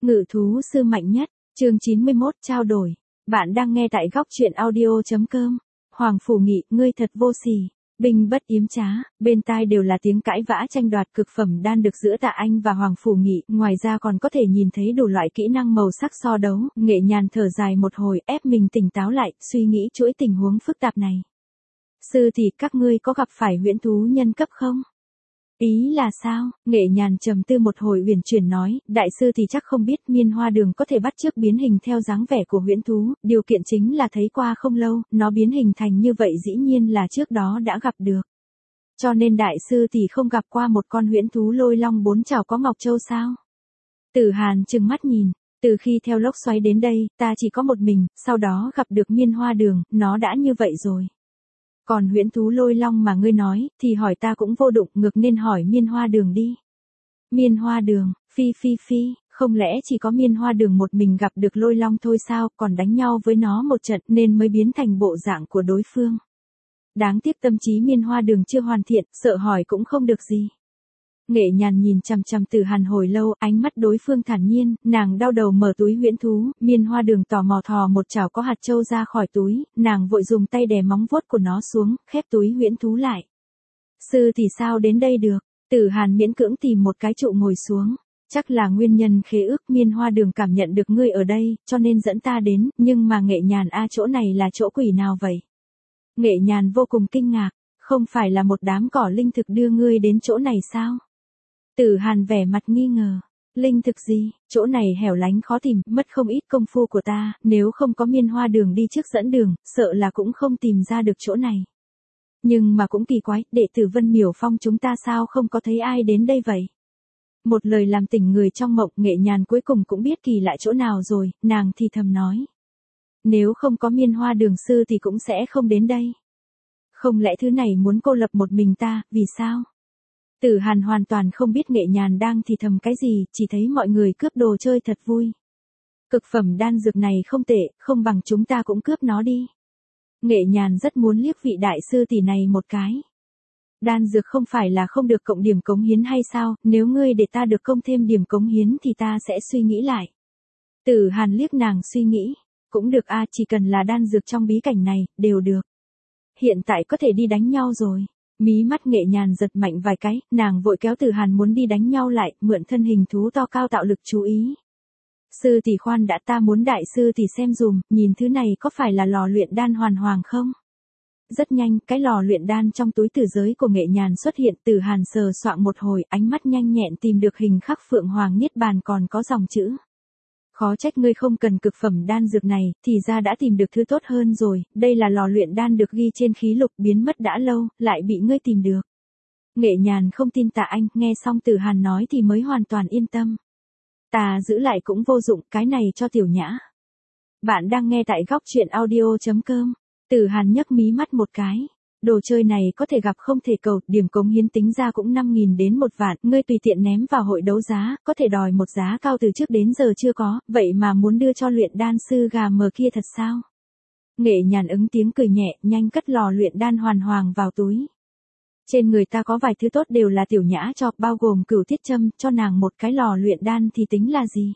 Ngự thú sư mạnh nhất, chương 91 trao đổi. Bạn đang nghe tại góc truyện audio.com. Hoàng Phủ Nghị, ngươi thật vô sỉ. Binh bất yếm trá, bên tai đều là tiếng cãi vã tranh đoạt cực phẩm đan được giữa Tạ Anh và Hoàng Phủ Nghị, ngoài ra còn có thể nhìn thấy đủ loại kỹ năng màu sắc so đấu, Nghệ Nhàn thở dài một hồi, ép mình tỉnh táo lại, suy nghĩ chuỗi tình huống phức tạp này. Sư thì các ngươi có gặp phải huyễn thú nhân cấp không? Ý là sao? Nghệ Nhàn trầm tư một hồi uyển chuyển nói, đại sư thì chắc không biết Miên Hoa Đường có thể bắt chước biến hình theo dáng vẻ của huyễn thú, điều kiện chính là thấy qua không lâu, nó biến hình thành như vậy dĩ nhiên là trước đó đã gặp được. Cho nên đại sư thì không gặp qua một con huyễn thú lôi long 4 trảo có Ngọc Châu sao? Tử Hàn trừng mắt nhìn, từ khi theo lốc xoáy đến đây, ta chỉ có một mình, sau đó gặp được Miên Hoa Đường, nó đã như vậy rồi. Còn huyễn thú lôi long mà ngươi nói, thì hỏi ta cũng vô dụng, ngược nên hỏi Miên Hoa Đường đi. Miên Hoa Đường, phi, không lẽ chỉ có Miên Hoa Đường một mình gặp được lôi long thôi sao, còn đánh nhau với nó một trận nên mới biến thành bộ dạng của đối phương. Đáng tiếc tâm trí Miên Hoa Đường chưa hoàn thiện, sợ hỏi cũng không được gì. Nghệ Nhàn nhìn chằm chằm Tử Hàn hồi lâu, ánh mắt đối phương thản nhiên, nàng đau đầu mở túi huyễn thú, Miên Hoa Đường tò mò thò một chảo có hạt châu ra khỏi túi, nàng vội dùng tay đè móng vuốt của nó xuống, khép túi huyễn thú lại. Sư thì sao đến đây được? Tử Hàn miễn cưỡng tìm một cái trụ ngồi xuống. Chắc là nguyên nhân khế ước Miên Hoa Đường cảm nhận được ngươi ở đây, cho nên dẫn ta đến, nhưng mà Nghệ Nhàn chỗ này là chỗ quỷ nào vậy? Nghệ Nhàn vô cùng kinh ngạc, không phải là một đám cỏ linh thực đưa ngươi đến chỗ này sao? Tử Hàn vẻ mặt nghi ngờ, linh thực gì, chỗ này hẻo lánh khó tìm, mất không ít công phu của ta, nếu không có Miên Hoa Đường đi trước dẫn đường, sợ là cũng không tìm ra được chỗ này. Nhưng mà cũng kỳ quái, đệ tử Vân Miểu Phong chúng ta sao không có thấy ai đến đây vậy? Một lời làm tỉnh người trong mộng, Nghệ Nhàn cuối cùng cũng biết kỳ lạ chỗ nào rồi, nàng thì thầm nói. Nếu không có Miên Hoa Đường sư thì cũng sẽ không đến đây. Không lẽ thứ này muốn cô lập một mình ta, vì sao? Tử Hàn hoàn toàn không biết Nghệ Nhàn đang thì thầm cái gì, chỉ thấy mọi người cướp đồ chơi thật vui. Cực phẩm đan dược này không tệ, không bằng chúng ta cũng cướp nó đi. Nghệ Nhàn rất muốn liếc vị đại sư tỷ này một cái. Đan dược không phải là không được cộng điểm cống hiến hay sao, nếu ngươi để ta được công thêm điểm cống hiến thì ta sẽ suy nghĩ lại. Tử Hàn liếc nàng suy nghĩ, cũng được chỉ cần là đan dược trong bí cảnh này, đều được. Hiện tại có thể đi đánh nhau rồi. Mí mắt Nghệ Nhàn giật mạnh vài cái, nàng vội kéo Tử Hàn muốn đi đánh nhau lại, mượn thân hình thú to cao tạo lực chú ý. Sư tỷ khoan đã, ta muốn đại sư tỷ xem dùm, nhìn thứ này có phải là lò luyện đan hoàn hoàng không? Rất nhanh, cái lò luyện đan trong túi tử giới của Nghệ Nhàn xuất hiện, Tử Hàn sờ soạng một hồi, ánh mắt nhanh nhẹn tìm được hình khắc Phượng Hoàng Niết Bàn còn có dòng chữ. Khó trách ngươi không cần cực phẩm đan dược này, thì ra đã tìm được thứ tốt hơn rồi, đây là lò luyện đan được ghi trên khí lục biến mất đã lâu, lại bị ngươi tìm được. Nghệ Nhàn không tin Tạ Anh, nghe xong Tử Hàn nói thì mới hoàn toàn yên tâm. Ta giữ lại cũng vô dụng, cái này cho Tiểu Nhã. Bạn đang nghe tại góc truyện audio.com. Tử Hàn nhấc mí mắt một cái. Đồ chơi này có thể gặp không thể cầu, điểm cống hiến tính ra cũng 5.000 đến 1 vạn, ngươi tùy tiện ném vào hội đấu giá, có thể đòi một giá cao từ trước đến giờ chưa có, vậy mà muốn đưa cho luyện đan sư gà mờ kia thật sao? Nghệ Nhàn ứng tiếng cười nhẹ, nhanh cất lò luyện đan hoàn hoàng vào túi. Trên người ta có vài thứ tốt đều là Tiểu Nhã cho, bao gồm Cửu Thiết Châm, cho nàng một cái lò luyện đan thì tính là gì?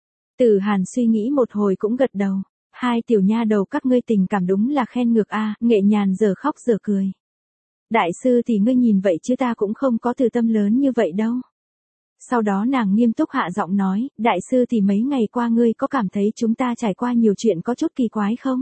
Tử Hàn suy nghĩ một hồi cũng gật đầu. Hai tiểu nha đầu các ngươi tình cảm đúng là khen ngược Nghệ Nhàn giờ khóc giờ cười. Đại sư thì ngươi nhìn vậy chứ ta cũng không có từ tâm lớn như vậy đâu. Sau đó nàng nghiêm túc hạ giọng nói, đại sư thì mấy ngày qua ngươi có cảm thấy chúng ta trải qua nhiều chuyện có chút kỳ quái không?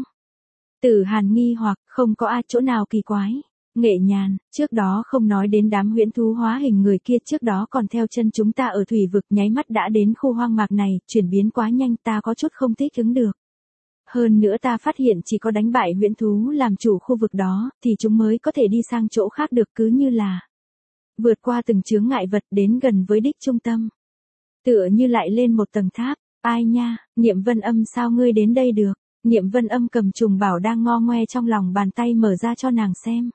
Tử Hàn nghi hoặc, không có chỗ nào kỳ quái. Nghệ Nhàn, trước đó không nói đến đám huyễn thú hóa hình người kia, trước đó còn theo chân chúng ta ở thủy vực, nháy mắt đã đến khu hoang mạc này, chuyển biến quá nhanh, ta có chút không thích ứng được. Hơn nữa ta phát hiện chỉ có đánh bại huyễn thú làm chủ khu vực đó, thì chúng mới có thể đi sang chỗ khác được, cứ như là vượt qua từng chướng ngại vật đến gần với đích trung tâm. Tựa như lại lên một tầng tháp, ai nha, Niệm Vân Âm sao ngươi đến đây được? Niệm Vân Âm cầm trùng bảo đang ngo ngoe trong lòng bàn tay mở ra cho nàng xem.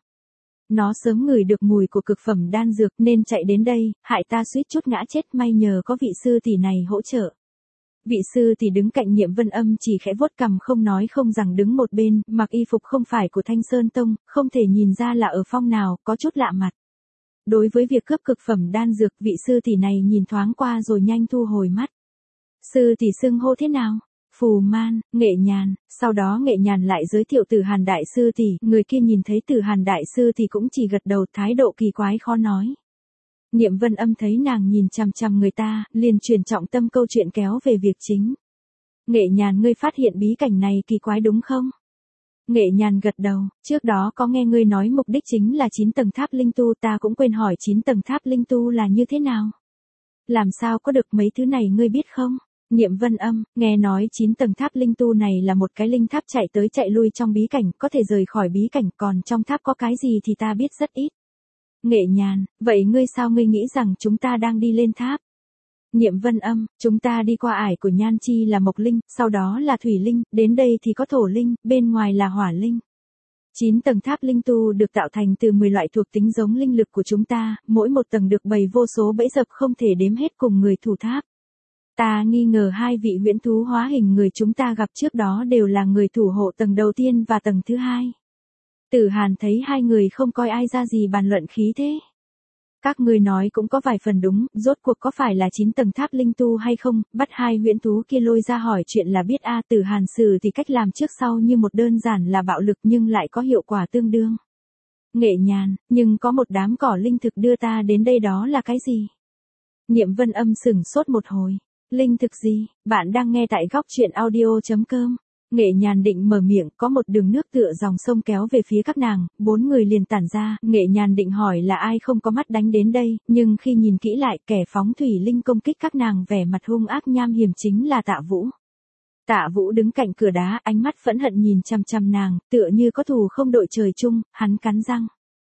Nó sớm ngửi được mùi của cực phẩm đan dược nên chạy đến đây, hại ta suýt chút ngã chết, may nhờ có vị sư tỷ này hỗ trợ. Vị sư thì đứng cạnh Niệm Vân Âm chỉ khẽ vuốt cằm không nói không rằng đứng một bên, mặc y phục không phải của Thanh Sơn Tông, không thể nhìn ra là ở phong nào, có chút lạ mặt. Đối với việc cướp cực phẩm đan dược, vị sư tỷ này nhìn thoáng qua rồi nhanh thu hồi mắt. Sư tỷ xưng hô thế nào? Phù Man, Nghệ Nhàn, sau đó Nghệ Nhàn lại giới thiệu Tử Hàn đại sư tỷ, người kia nhìn thấy Tử Hàn đại sư thì cũng chỉ gật đầu, thái độ kỳ quái khó nói. Niệm Vân Âm thấy nàng nhìn chằm chằm người ta, liền chuyển trọng tâm câu chuyện kéo về việc chính. Nghệ Nhàn, ngươi phát hiện bí cảnh này kỳ quái đúng không? Nghệ Nhàn gật đầu, trước đó có nghe ngươi nói mục đích chính là 9 tầng tháp linh tu, ta cũng quên hỏi 9 tầng tháp linh tu là như thế nào. Làm sao có được mấy thứ này ngươi biết không? Niệm Vân Âm, nghe nói 9 tầng tháp linh tu này là một cái linh tháp chạy tới chạy lui trong bí cảnh, có thể rời khỏi bí cảnh, còn trong tháp có cái gì thì ta biết rất ít. Nghệ Nhàn, vậy ngươi sao ngươi nghĩ rằng chúng ta đang đi lên tháp? Niệm Vân Âm, chúng ta đi qua ải của Nhan Chi là Mộc Linh, sau đó là Thủy Linh, đến đây thì có Thổ Linh, bên ngoài là Hỏa Linh. 9 tầng tháp linh tu được tạo thành từ 10 loại thuộc tính giống linh lực của chúng ta, mỗi một tầng được bày vô số bẫy dập không thể đếm hết cùng người thủ tháp. Ta nghi ngờ hai vị huyễn thú hóa hình người chúng ta gặp trước đó đều là người thủ hộ tầng đầu tiên và tầng thứ hai. Tử Hàn thấy hai người không coi ai ra gì bàn luận khí thế. Các ngươi nói cũng có vài phần đúng, rốt cuộc có phải là 9 tầng tháp linh tu hay không, bắt hai huyễn thú kia lôi ra hỏi chuyện là biết a. Tử Hàn xử thì cách làm trước sau như một đơn giản là bạo lực nhưng lại có hiệu quả tương đương. Nghệ Nhàn, nhưng có một đám cỏ linh thực đưa ta đến đây, đó là cái gì? Niệm Vân Âm sửng sốt một hồi. Linh thực gì? Bạn đang nghe tại góc truyện audio.com. Nghệ Nhàn định mở miệng, có một đường nước tựa dòng sông kéo về phía các nàng, 4 người liền tản ra, Nghệ Nhàn định hỏi là ai không có mắt đánh đến đây, nhưng khi nhìn kỹ lại, kẻ phóng thủy linh công kích các nàng vẻ mặt hung ác nham hiểm chính là Tạ Vũ. Tạ Vũ đứng cạnh cửa đá, ánh mắt phẫn hận nhìn chằm chằm nàng, tựa như có thù không đội trời chung, hắn cắn răng.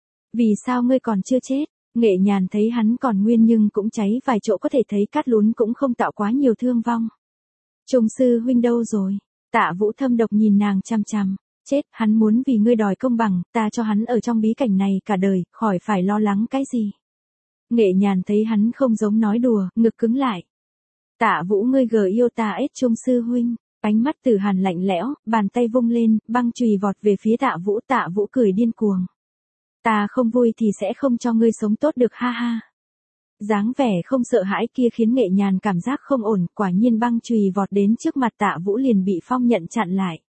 Vì sao ngươi còn chưa chết? Nghệ Nhàn thấy hắn còn nguyên nhưng cũng cháy vài chỗ, có thể thấy cát lún cũng không tạo quá nhiều thương vong. Trung sư huynh đâu rồi? Tạ Vũ thâm độc nhìn nàng chằm chằm. Chết, hắn muốn vì ngươi đòi công bằng, ta cho hắn ở trong bí cảnh này cả đời, khỏi phải lo lắng cái gì. Nghệ Nhàn thấy hắn không giống nói đùa, ngực cứng lại. Tạ Vũ, ngươi yêu ta ết Trung sư huynh. Ánh mắt Tử Hàn lạnh lẽo, bàn tay vung lên, băng chùy vọt về phía Tạ Vũ. Tạ Vũ cười điên cuồng. Ta không vui thì sẽ không cho ngươi sống tốt được, ha ha. Dáng vẻ không sợ hãi kia khiến Nghệ Nhàn cảm giác không ổn, quả nhiên băng chùy vọt đến trước mặt Tạ Vũ liền bị phong nhận chặn lại.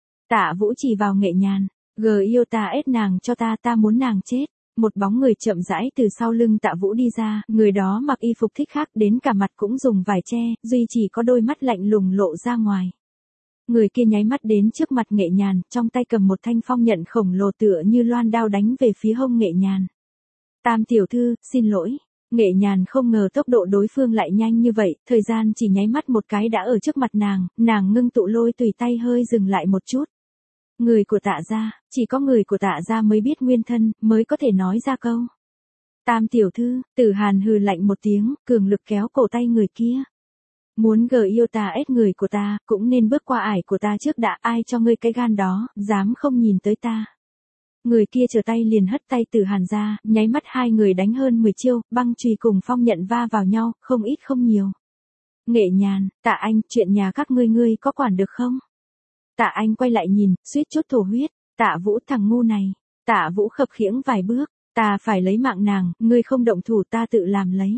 Tạ Vũ chỉ vào Nghệ Nhàn, yêu ta ết nàng cho ta, ta muốn nàng chết. Một bóng người chậm rãi từ sau lưng Tạ Vũ đi ra, người đó mặc y phục thích khác, đến cả mặt cũng dùng vải che, duy chỉ có đôi mắt lạnh lùng lộ ra ngoài. Người kia nháy mắt đến trước mặt Nghệ Nhàn, trong tay cầm một thanh phong nhận khổng lồ tựa như loan đao đánh về phía hông Nghệ Nhàn. Tam tiểu thư, xin lỗi. Nghệ Nhàn không ngờ tốc độ đối phương lại nhanh như vậy, thời gian chỉ nháy mắt một cái đã ở trước mặt nàng ngưng tụ lôi tùy tay hơi dừng lại một chút. Người của Tạ gia, chỉ có người của Tạ gia mới biết nguyên thân, mới có thể nói ra câu. Tam tiểu thư, Tử Hàn hừ lạnh một tiếng, cường lực kéo cổ tay người kia. Muốn yêu ta ết người của ta, cũng nên bước qua ải của ta trước đã, ai cho ngươi cái gan đó, dám không nhìn tới ta. Người kia trở tay liền hất tay Tử Hàn ra, nháy mắt hai người đánh hơn 10 chiêu, băng chùy cùng phong nhận va vào nhau, không ít không nhiều. Nghệ Nhàn, Tạ Anh, chuyện nhà các ngươi có quản được không? Tạ Anh quay lại nhìn, suýt chút thổ huyết. Tạ Vũ, thằng ngu này. Tạ Vũ khập khiễng vài bước, ta phải lấy mạng nàng, ngươi không động thủ ta tự làm lấy.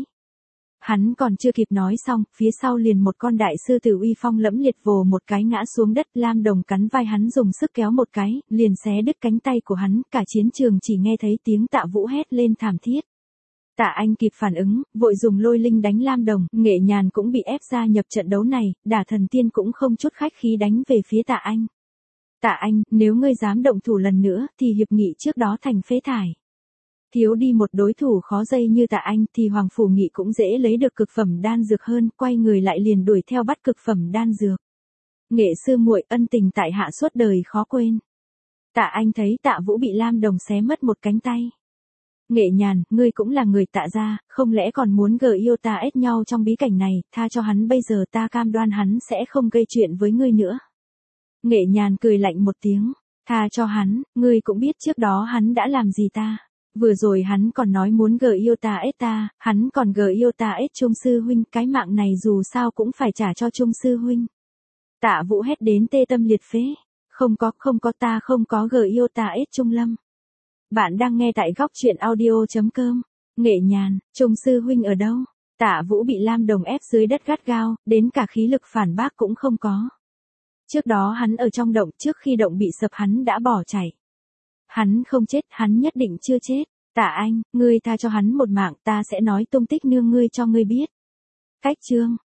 Hắn còn chưa kịp nói xong, phía sau liền một con đại sư tử uy phong lẫm liệt vồ một cái ngã xuống đất, lam đồng cắn vai hắn dùng sức kéo một cái, liền xé đứt cánh tay của hắn, cả chiến trường chỉ nghe thấy tiếng Tạ Vũ hét lên thảm thiết. Tạ Anh kịp phản ứng, vội dùng lôi linh đánh lam đồng, Nghệ Nhàn cũng bị ép gia nhập trận đấu này, Đả Thần Tiên cũng không chút khách khí đánh về phía Tạ Anh. Tạ Anh, nếu ngươi dám động thủ lần nữa, thì hiệp nghị trước đó thành phế thải. Thiếu đi một đối thủ khó dây như Tạ Anh thì Hoàng Phủ Nghị cũng dễ lấy được cực phẩm đan dược hơn, quay người lại liền đuổi theo bắt cực phẩm đan dược. Nghệ sư muội, ân tình tại hạ suốt đời khó quên. Tạ Anh thấy Tạ Vũ bị lam đồng xé mất một cánh tay. Nghệ Nhàn, ngươi cũng là người Tạ gia, không lẽ còn muốn yêu ta ết nhau trong bí cảnh này, tha cho hắn bây giờ, ta cam đoan hắn sẽ không gây chuyện với ngươi nữa. Nghệ Nhàn cười lạnh một tiếng, tha cho hắn, ngươi cũng biết trước đó hắn đã làm gì ta. Vừa rồi hắn còn nói muốn yêu ta ết ta, hắn còn yêu ta ết Trung sư huynh, cái mạng này dù sao cũng phải trả cho Trung sư huynh. Tạ Vũ hét đến tê tâm liệt phế, không có ta không có yêu ta ết Trung Lâm. Bạn đang nghe tại góc truyện audio.com. Nghệ Nhàn, Trung sư huynh ở đâu? Tạ Vũ bị Lam Đồng ép dưới đất gắt gao, đến cả khí lực phản bác cũng không có. Trước đó hắn ở trong động, trước khi động bị sập hắn đã bỏ chạy. Hắn không chết, hắn nhất định chưa chết. Tạ Anh, ngươi tha cho hắn một mạng, ta sẽ nói tung tích nương ngươi cho ngươi biết. Cách chương